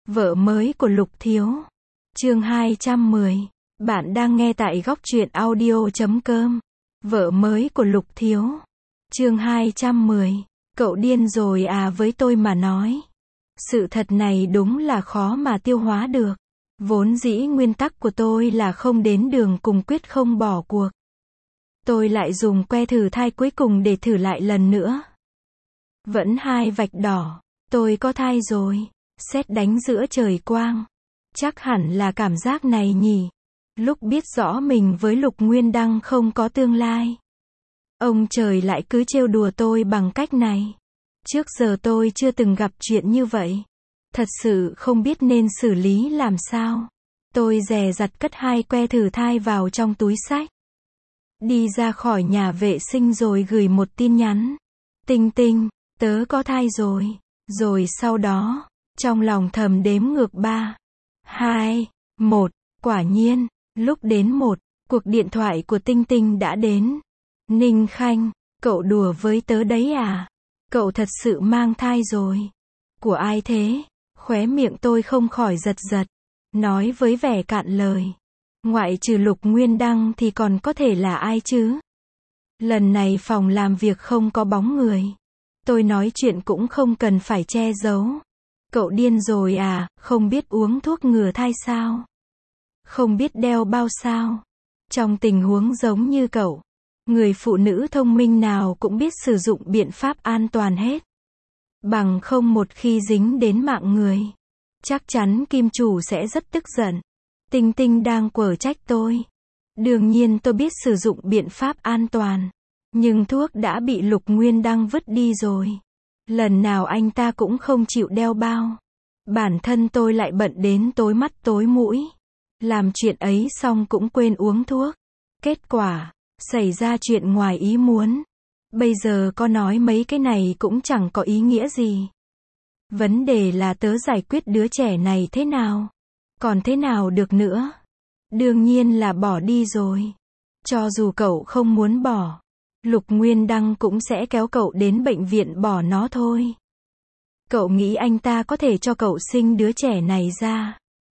Vợ mới của Lục Thiếu. Chương 210. Bạn đang nghe tại góc truyện audio.com. Vợ mới của Lục Thiếu. Chương 210. Cậu điên rồi à, với tôi mà nói. Sự thật này đúng là khó mà tiêu hóa được. Vốn dĩ nguyên tắc của tôi là không đến đường cùng, quyết không bỏ cuộc. Tôi lại dùng que thử thai cuối cùng để thử lại lần nữa. Vẫn 2 vạch đỏ. Tôi có thai rồi. Sét đánh giữa trời quang. Chắc hẳn là cảm giác này nhỉ. Lúc biết rõ mình với Lục Nguyên Đăng không có tương lai, ông trời lại cứ trêu đùa tôi bằng cách này. Trước giờ tôi chưa từng gặp chuyện như vậy. Thật sự không biết nên xử lý làm sao. Tôi dè dặt cất 2 que thử thai vào trong túi xách. Đi ra khỏi nhà vệ sinh rồi gửi một tin nhắn. Tinh Tinh, tớ có thai rồi. Rồi sau đó, trong lòng thầm đếm ngược 3, 2, 1. Quả nhiên, lúc đến 1, cuộc điện thoại của Tinh Tinh đã đến. Ninh Khanh, cậu đùa với tớ đấy à? Cậu thật sự mang thai rồi. Của ai thế? Khóe miệng tôi không khỏi giật giật. Nói với vẻ cạn lời. Ngoại trừ Lục Nguyên Đăng thì còn có thể là ai chứ? Lần này phòng làm việc không có bóng người. Tôi nói chuyện cũng không cần phải che giấu. Cậu điên rồi à, không biết uống thuốc ngừa thai sao? Không biết đeo bao sao? Trong tình huống giống như cậu, người phụ nữ thông minh nào cũng biết sử dụng biện pháp an toàn hết. Bằng không một khi dính đến mạng người, chắc chắn kim chủ sẽ rất tức giận. Tinh Tinh đang quở trách tôi. Đương nhiên tôi biết sử dụng biện pháp an toàn. Nhưng thuốc đã bị Lục Nguyên Đăng vứt đi rồi. Lần nào anh ta cũng không chịu đeo bao. Bản thân tôi lại bận đến tối mắt tối mũi. Làm chuyện ấy xong cũng quên uống thuốc. Kết quả, xảy ra chuyện ngoài ý muốn. Bây giờ có nói mấy cái này cũng chẳng có ý nghĩa gì. Vấn đề là tớ giải quyết đứa trẻ này thế nào? Còn thế nào được nữa? Đương nhiên là bỏ đi rồi. Cho dù cậu không muốn bỏ, Lục Nguyên Đăng cũng sẽ kéo cậu đến bệnh viện bỏ nó thôi. Cậu nghĩ anh ta có thể cho cậu sinh đứa trẻ này ra?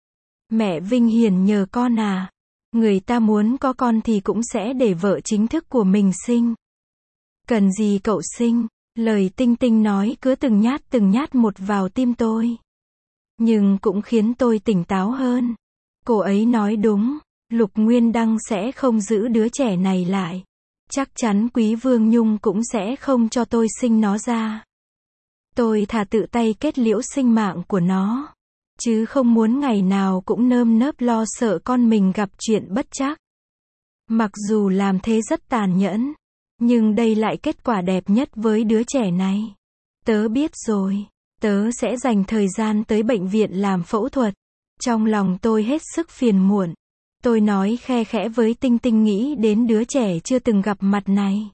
Mẹ Vinh Hiền nhờ con à? Người ta muốn có con thì cũng sẽ để vợ chính thức của mình sinh. Cần gì cậu sinh? Lời Tinh Tinh nói cứ từng nhát một vào tim tôi. Nhưng cũng khiến tôi tỉnh táo hơn. Cô ấy nói đúng, Lục Nguyên Đăng sẽ không giữ đứa trẻ này lại. Chắc chắn Quý Vương Nhung cũng sẽ không cho tôi sinh nó ra. Tôi thà tự tay kết liễu sinh mạng của nó, chứ không muốn ngày nào cũng nơm nớp lo sợ con mình gặp chuyện bất trắc. Mặc dù làm thế rất tàn nhẫn, nhưng đây lại kết quả đẹp nhất với đứa trẻ này. Tớ biết rồi, tớ sẽ dành thời gian tới bệnh viện làm phẫu thuật. Trong lòng tôi hết sức phiền muộn. Tôi nói khe khẽ với Tinh Tinh, nghĩ đến đứa trẻ chưa từng gặp mặt này.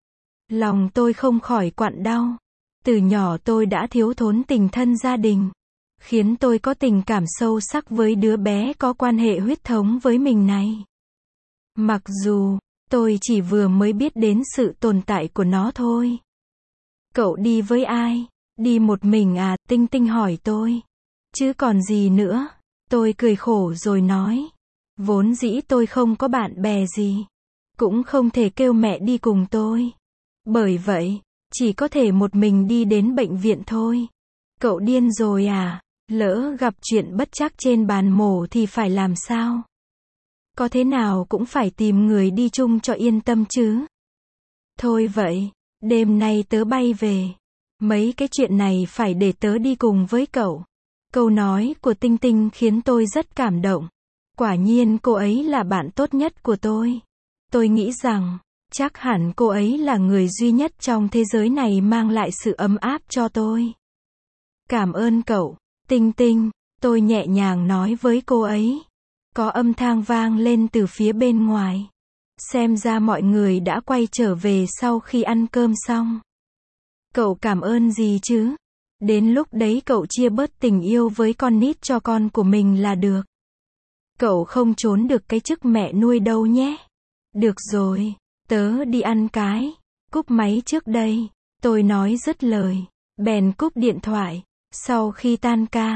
Lòng tôi không khỏi quặn đau. Từ nhỏ tôi đã thiếu thốn tình thân gia đình, khiến tôi có tình cảm sâu sắc với đứa bé có quan hệ huyết thống với mình này. Mặc dù tôi chỉ vừa mới biết đến sự tồn tại của nó thôi. Cậu đi với ai? Đi một mình à? Tinh Tinh hỏi tôi. Chứ còn gì nữa? Tôi cười khổ rồi nói. Vốn dĩ tôi không có bạn bè gì. Cũng không thể kêu mẹ đi cùng tôi. Bởi vậy, chỉ có thể một mình đi đến bệnh viện thôi. Cậu điên rồi à? Lỡ gặp chuyện bất trắc trên bàn mổ thì phải làm sao? Có thế nào cũng phải tìm người đi chung cho yên tâm chứ. Thôi vậy, đêm nay tớ bay về. Mấy cái chuyện này phải để tớ đi cùng với cậu. Câu nói của Tinh Tinh khiến tôi rất cảm động. Quả nhiên cô ấy là bạn tốt nhất của tôi. Tôi nghĩ rằng, chắc hẳn cô ấy là người duy nhất trong thế giới này mang lại sự ấm áp cho tôi. Cảm ơn cậu, Tinh Tinh, tôi nhẹ nhàng nói với cô ấy. Có âm thanh vang lên từ phía bên ngoài. Xem ra mọi người đã quay trở về sau khi ăn cơm xong. Cậu cảm ơn gì chứ? Đến lúc đấy cậu chia bớt tình yêu với con nít cho con của mình là được. Cậu không trốn được cái chức mẹ nuôi đâu nhé. Được rồi, tớ đi ăn cái. Cúp máy trước đây. Tôi nói dứt lời, bèn cúp điện thoại. Sau khi tan ca,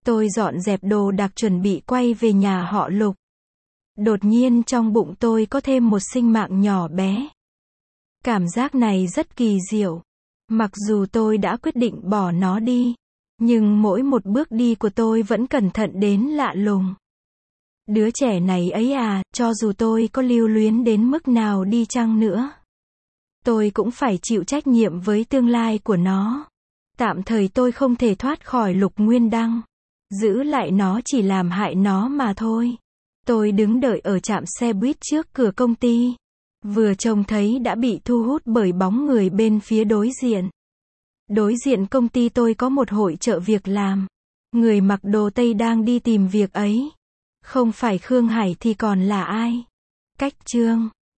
Tôi dọn dẹp đồ đạc chuẩn bị quay về nhà họ Lục. Đột nhiên trong bụng tôi có thêm một sinh mạng nhỏ bé. Cảm giác này rất kỳ diệu. Mặc dù tôi đã quyết định bỏ nó đi, nhưng mỗi một bước đi của tôi vẫn cẩn thận đến lạ lùng. Đứa trẻ này ấy à, cho dù tôi có lưu luyến đến mức nào đi chăng nữa, tôi cũng phải chịu trách nhiệm với tương lai của nó. Tạm thời tôi không thể thoát khỏi Lục Nguyên Đăng. Giữ lại nó chỉ làm hại nó mà thôi. Tôi đứng đợi ở trạm xe buýt trước cửa công ty. Vừa trông thấy đã bị thu hút bởi bóng người bên phía đối diện. Đối diện công ty tôi có một hội chợ việc làm. Người mặc đồ Tây đang đi tìm việc ấy. Không phải Khương Hải thì còn là ai? Cách chương